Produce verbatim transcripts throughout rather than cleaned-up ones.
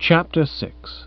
Chapter six.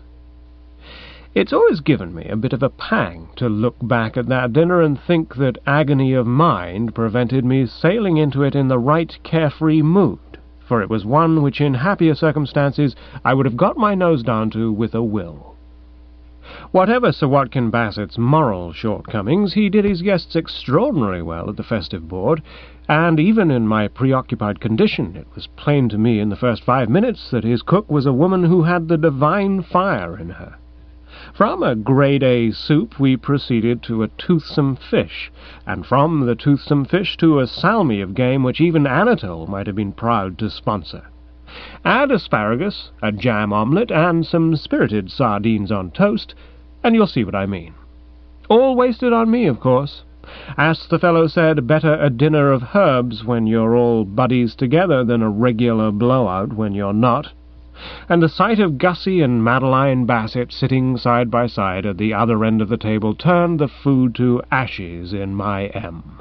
It's always given me a bit of a pang to look back at that dinner and think that agony of mind prevented me sailing into it in the right carefree mood, for it was one which in happier circumstances I would have got my nose down to with a will. Whatever Sir Watkin Bassett's moral shortcomings, he did his guests extraordinarily well at the festive board, and even in my preoccupied condition it was plain to me in the first five minutes that his cook was a woman who had the divine fire in her. From a grade A soup we proceeded to a toothsome fish, and from the toothsome fish to a salmi of game which even Anatole might have been proud to sponsor. Add asparagus, a jam omelette, and some spirited sardines on toast, and you'll see what I mean. All wasted on me, of course. As the fellow said, better a dinner of herbs when you're all buddies together than a regular blowout when you're not. And the sight of Gussie and Madeline Bassett sitting side by side at the other end of the table turned the food to ashes in my M.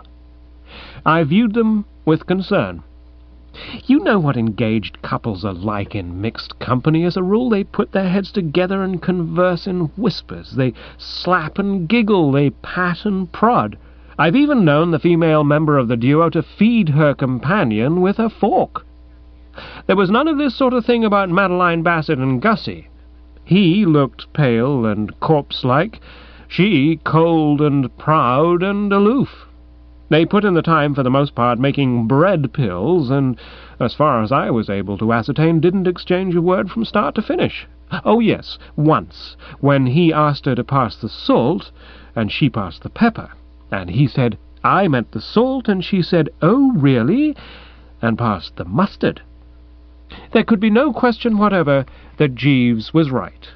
I viewed them with concern. You know what engaged couples are like in mixed company. As a rule, they put their heads together and converse in whispers. They slap and giggle, they pat and prod. I've even known the female member of the duo to feed her companion with a fork. There was none of this sort of thing about Madeline Bassett and Gussie. He looked pale and corpse-like, she cold and proud and aloof. They put in the time for the most part making bread pills, and, as far as I was able to ascertain, didn't exchange a word from start to finish. Oh yes, once, when he asked her to pass the salt, and she passed the pepper, and he said, I meant the salt, and she said, oh, really, and passed the mustard. There could be no question whatever that Jeeves was right.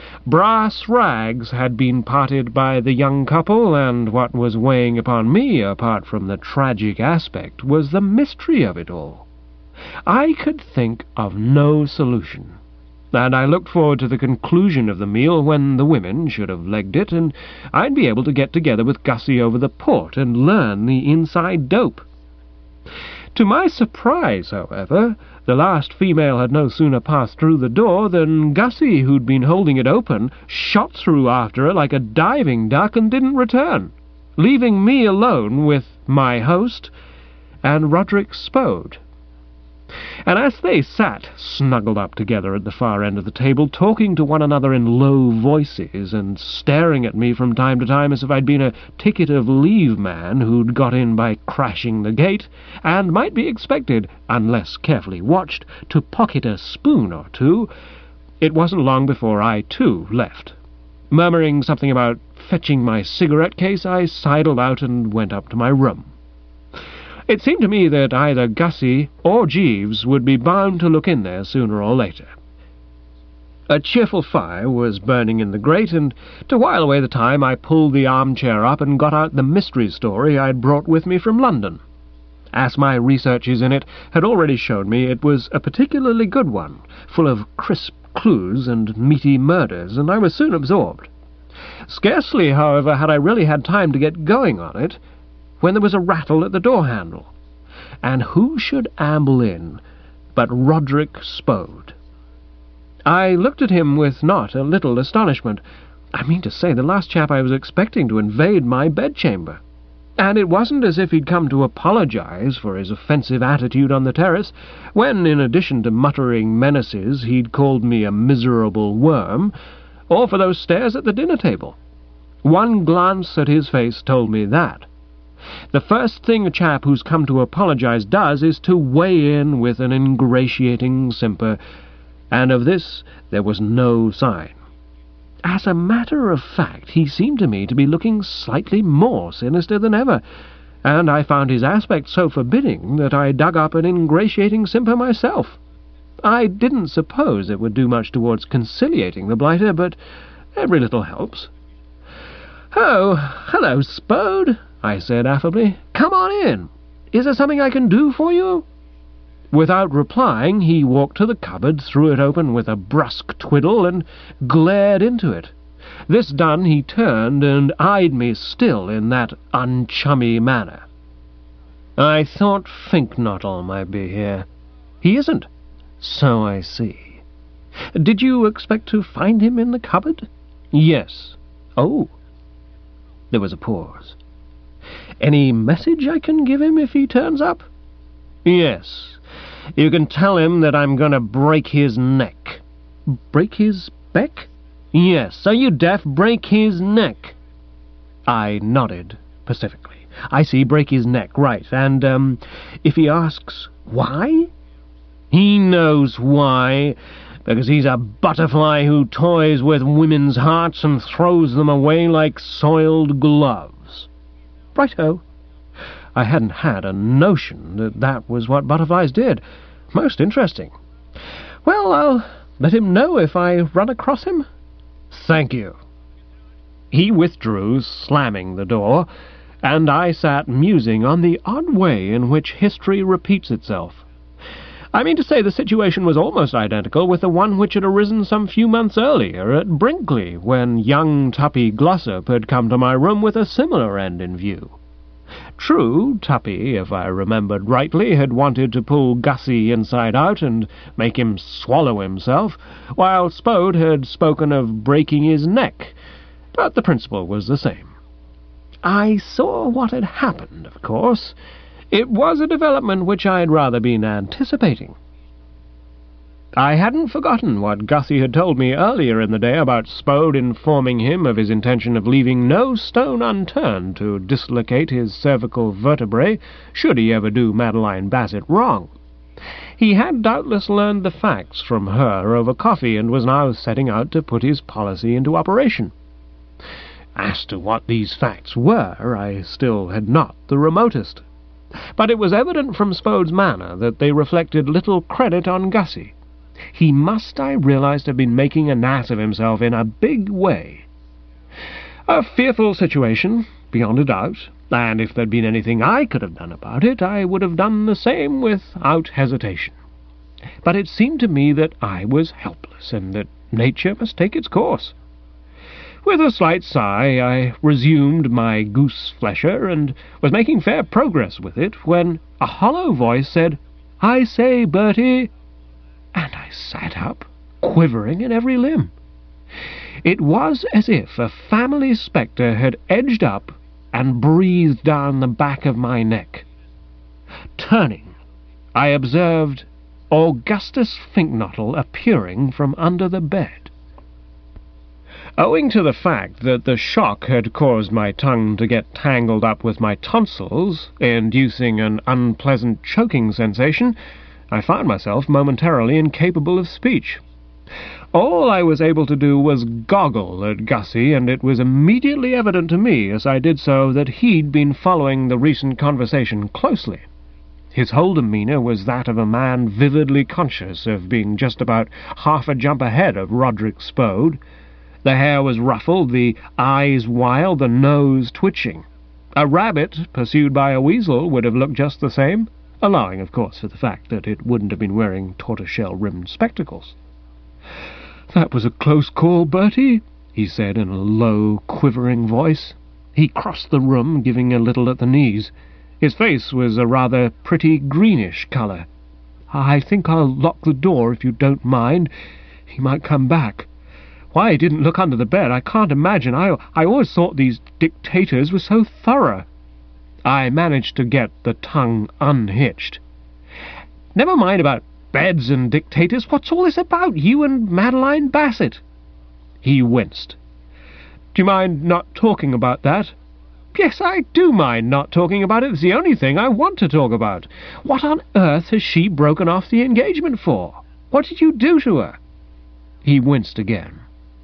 Brass rags had been parted by the young couple, and what was weighing upon me, apart from the tragic aspect, was the mystery of it all. I could think of no solution, and I looked forward to the conclusion of the meal when the women should have legged it, and I'd be able to get together with Gussie over the port and learn the inside dope. To my surprise, however, the last female had no sooner passed through the door than Gussie, who'd been holding it open, shot through after her like a diving duck and didn't return, leaving me alone with my host and Roderick Spode. And as they sat snuggled up together at the far end of the table, talking to one another in low voices and staring at me from time to time as if I'd been a ticket-of-leave man who'd got in by crashing the gate, and might be expected, unless carefully watched, to pocket a spoon or two, it wasn't long before I, too, left. Murmuring something about fetching my cigarette case, I sidled out and went up to my room. It seemed to me that either Gussie or Jeeves would be bound to look in there sooner or later. A cheerful fire was burning in the grate, and to while away the time I pulled the armchair up and got out the mystery story I'd brought with me from London. As my researches in it had already shown me, it was a particularly good one, full of crisp clues and meaty murders, and I was soon absorbed. Scarcely, however, had I really had time to get going on it, when there was a rattle at the door-handle, and who should amble in but Roderick Spode. I looked at him with not a little astonishment. I mean to say, the last chap I was expecting to invade my bedchamber. And it wasn't as if he'd come to apologize for his offensive attitude on the terrace, when, in addition to muttering menaces, he'd called me a miserable worm, or for those stares at the dinner-table. One glance at his face told me that. The first thing a chap who's come to apologize does is to weigh in with an ingratiating simper, and of this there was no sign. As a matter of fact, he seemed to me to be looking slightly more sinister than ever, and I found his aspect so forbidding that I dug up an ingratiating simper myself. I didn't suppose it would do much towards conciliating the blighter, but every little helps. "Oh, hello, Spode," I said affably. "Come on in. Is there something I can do for you?" Without replying, he walked to the cupboard, threw it open with a brusque twiddle, and glared into it. This done, he turned and eyed me still in that unchummy manner. "I thought Finknottle might be here." "He isn't." "So I see. Did you expect to find him in the cupboard? Yes. Oh. There was a pause. Any message I can give him if he turns up? Yes. You can tell him that I'm going to break his neck. Break his beck? Yes. Are you deaf? Break his neck. I nodded pacifically. I see, break his neck, right. And, um, if he asks why? He knows why. Because he's a butterfly who toys with women's hearts and throws them away like soiled gloves. Righto. I hadn't had a notion that that was what butterflies did. Most interesting. Well, I'll let him know if I run across him. Thank you. He withdrew, slamming the door, and I sat musing on the odd way in which history repeats itself. I mean to say the situation was almost identical with the one which had arisen some few months earlier at Brinkley, when young Tuppy Glossop had come to my room with a similar end in view. True, Tuppy, if I remembered rightly, had wanted to pull Gussie inside out and make him swallow himself, while Spode had spoken of breaking his neck, but the principle was the same. I saw what had happened, of course. It was a development which I had rather been anticipating. I hadn't forgotten what Gussie had told me earlier in the day about Spode informing him of his intention of leaving no stone unturned to dislocate his cervical vertebrae should he ever do Madeline Bassett wrong. He had doubtless learned the facts from her over coffee and was now setting out to put his policy into operation. As to what these facts were, I still had not the remotest. But it was evident from Spode's manner that they reflected little credit on Gussie. He must, I realized, have been making an ass of himself in a big way. A fearful situation, beyond a doubt, and if there'd been anything I could have done about it, I would have done the same without hesitation. But it seemed to me that I was helpless, and that nature must take its course. With a slight sigh, I resumed my goose-flesher, and was making fair progress with it, when a hollow voice said, "I say, Bertie," and I sat up, quivering in every limb. It was as if a family spectre had edged up and breathed down the back of my neck. Turning, I observed Augustus Finknottle appearing from under the bed. Owing to the fact that the shock had caused my tongue to get tangled up with my tonsils, inducing an unpleasant choking sensation, I found myself momentarily incapable of speech. All I was able to do was goggle at Gussie, and it was immediately evident to me as I did so that he'd been following the recent conversation closely. His whole demeanour was that of a man vividly conscious of being just about half a jump ahead of Roderick Spode. The hair was ruffled, the eyes wild, the nose twitching. A rabbit pursued by a weasel would have looked just the same, allowing, of course, for the fact that it wouldn't have been wearing tortoiseshell-rimmed spectacles. "That was a close call, Bertie," he said in a low, quivering voice. He crossed the room, giving a little at the knees. His face was a rather pretty greenish colour. "I think I'll lock the door, if you don't mind. He might come back. Why he didn't look under the bed, I can't imagine. I, I always thought these dictators were so thorough." I managed to get the tongue unhitched. "Never mind about beds and dictators. What's all this about, you and Madeline Bassett?" He winced. "Do you mind not talking about that?" "Yes, I do mind not talking about it. It's the only thing I want to talk about. What on earth has she broken off the engagement for? What did you do to her?" He winced again.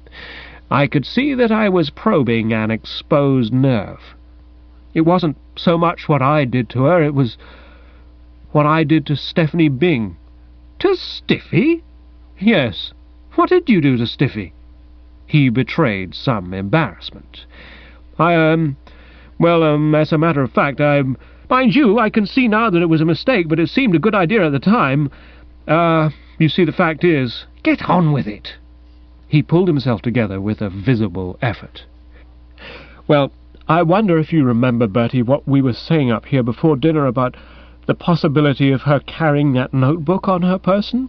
I could see that I was probing an exposed nerve. "It wasn't so much what I did to her, it was what I did to Stephanie Byng." "To Stiffy?" "Yes. What did you do to Stiffy?" He betrayed some embarrassment. I, um, well, um, as a matter of fact, I, mind you, I can see now that it was a mistake, but it seemed a good idea at the time. Uh, you see, the fact is—" "Get on with it." He pulled himself together with a visible effort. "Well, I wonder if you remember, Bertie, what we were saying up here before dinner about the possibility of her carrying that notebook on her person?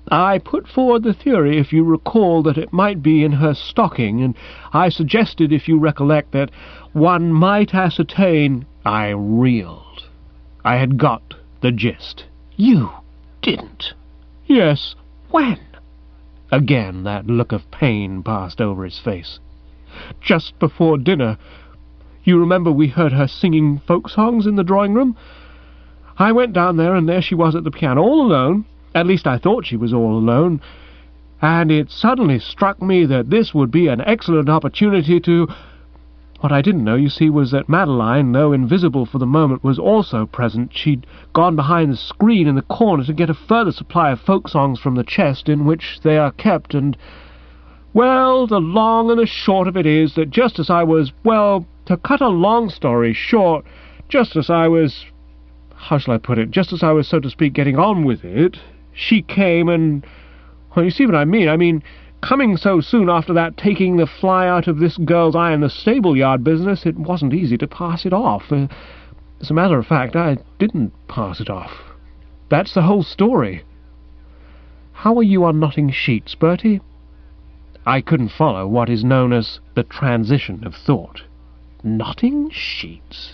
I put forward the theory, if you recall, that it might be in her stocking, and I suggested, if you recollect, that one might ascertain—" I reeled. I had got the gist. "You didn't?" "Yes." "When?" Again that look of pain passed over his face. "Just before dinner. You remember we heard her singing folk songs in the drawing-room? I went down there, and there she was at the piano, all alone. At least I thought she was all alone. And it suddenly struck me that this would be an excellent opportunity to— What I didn't know, you see, was that Madeline, though invisible for the moment, was also present. She'd gone behind the screen in the corner to get a further supply of folk songs from the chest in which they are kept, and— Well, the long and the short of it is that just as I was— Well, to cut a long story short, just as I was— How shall I put it? Just as I was, so to speak, getting on with it, she came and— Well, you see what I mean. I mean, coming so soon after that, taking the fly out of this girl's eye in the stable-yard business, it wasn't easy to pass it off. Uh, as a matter of fact, I didn't pass it off. That's the whole story. How are you on knotting sheets, Bertie?" I couldn't follow what is known as the transition of thought. "Knotting sheets?"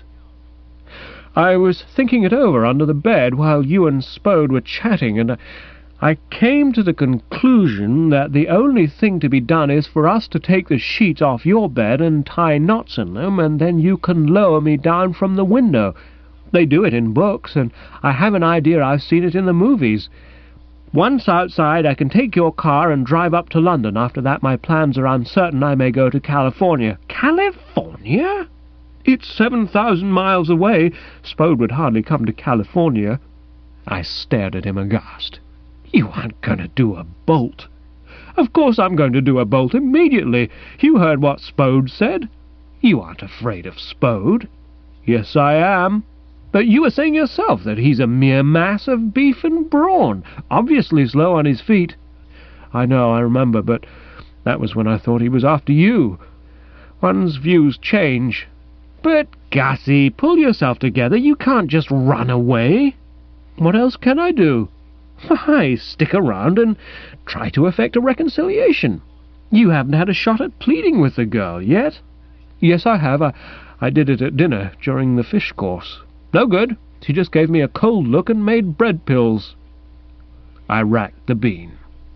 "I was thinking it over under the bed while you and Spode were chatting, and I came to the conclusion that the only thing to be done is for us to take the sheets off your bed and tie knots in them, and then you can lower me down from the window. They do it in books, and I have an idea I've seen it in the movies. Once outside, I can take your car and drive up to London. After that, my plans are uncertain. I may go to California." "California?" "It's seven thousand miles away. Spode would hardly come to California." I stared at him aghast. "You aren't going to do a bolt?" "Of course I'm going to do a bolt immediately. You heard what Spode said." "You aren't afraid of Spode?" "Yes, I am. But you were saying yourself that he's a mere mass of beef and brawn, obviously slow on his feet." "I know, I remember, but that was when I thought he was after you. One's views change." "But, Gussie, pull yourself together. You can't just run away." "What else can I do?" "Why, stick around and try to effect a reconciliation. You haven't had a shot at pleading with the girl yet." "Yes, I have. I, I did it at dinner during the fish course. No good. She just gave me a cold look and made bread pills." I racked the bean.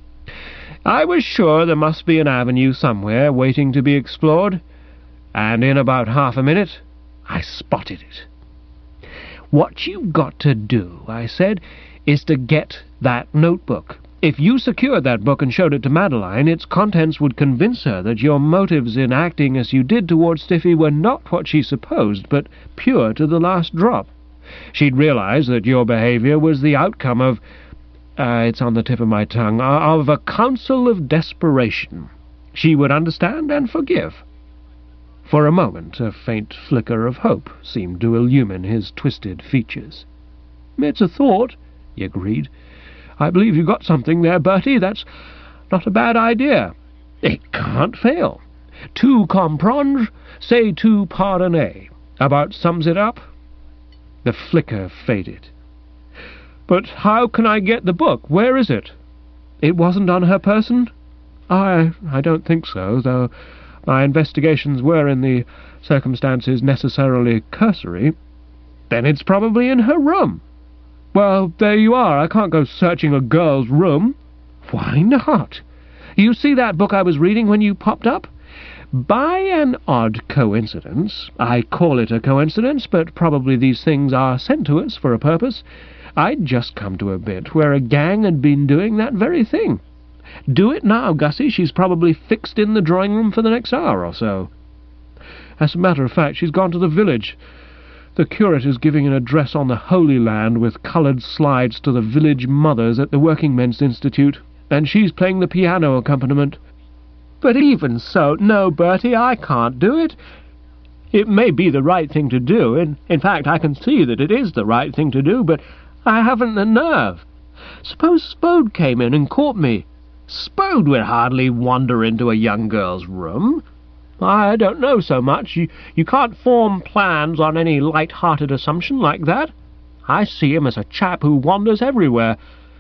I was sure there must be an avenue somewhere waiting to be explored, and in about half a minute I spotted it. "What you've got to do," I said, "is to get that notebook. If you secured that book and showed it to Madeline, its contents would convince her that your motives in acting as you did towards Stiffy were not what she supposed, but pure to the last drop. She'd realize that your behavior was the outcome of— uh, it's on the tip of my tongue— of a counsel of desperation. She would understand and forgive." For a moment a faint flicker of hope seemed to illumine his twisted features. "It's a thought," he agreed. "I believe you've got something there, Bertie. That's not a bad idea." "It can't fail. Tout comprendre, c'est tout pardonner. About sums it up." The flicker faded. "But how can I get the book? Where is it?" "It wasn't on her person?" I, I don't think so, though my investigations were in the circumstances necessarily cursory." "Then it's probably in her room." "Well, there you are. I can't go searching a girl's room." "Why not? You see that book I was reading when you popped up? By an odd coincidence— I call it a coincidence, but probably these things are sent to us for a purpose— I'd just come to a bit where a gang had been doing that very thing. Do it now, Gussie. She's probably fixed in the drawing-room for the next hour or so." "As a matter of fact, she's gone to the village. The curate is giving an address on the Holy Land with coloured slides to the village mothers at the Working Men's Institute, and she's playing the piano accompaniment." "But even so— No, Bertie, I can't do it. It may be the right thing to do, and in fact I can see that it is the right thing to do, but I haven't the nerve. Suppose Spode came in and caught me." "Spode would hardly wander into a young girl's room." "I don't know so much. You, you can't form plans on any light-hearted assumption like that. I see him as a chap who wanders everywhere.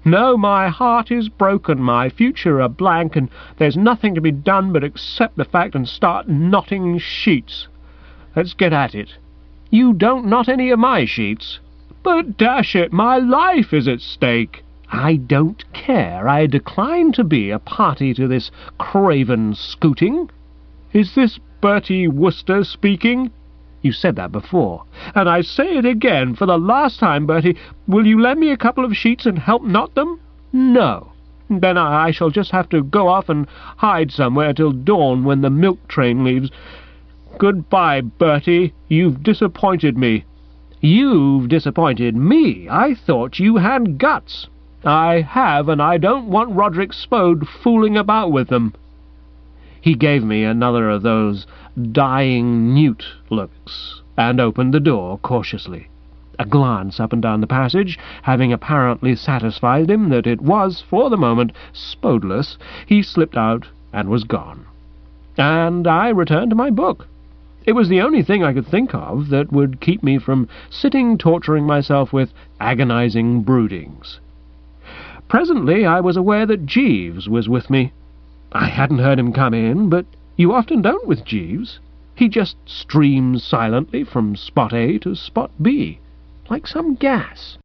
No, my heart is broken, my future a blank, and there's nothing to be done but accept the fact and start knotting sheets. Let's get at it. You don't knot any of my sheets. But dash it, my life is at stake. I don't care. I decline to be a party to this craven scooting. Is this Bertie Wooster speaking? You said that before. And I say it again, for the last time, Bertie. Will you lend me a couple of sheets and help knot them? No. Then I, I shall just have to go off and hide somewhere till dawn when the milk train leaves. Goodbye, Bertie. You've disappointed me. You've disappointed me. I thought you had guts. I have, and I don't want Roderick Spode fooling about with them. He gave me another of those dying newt looks, and opened the door cautiously. A glance up and down the passage, having apparently satisfied him that it was, for the moment, Spodeless, he slipped out and was gone. And I returned to my book. It was the only thing I could think of that would keep me from sitting torturing myself with agonizing broodings. Presently I was aware that Jeeves was with me. I hadn't heard him come in, but you often don't with Jeeves. He just streams silently from spot A to spot B, like some gas.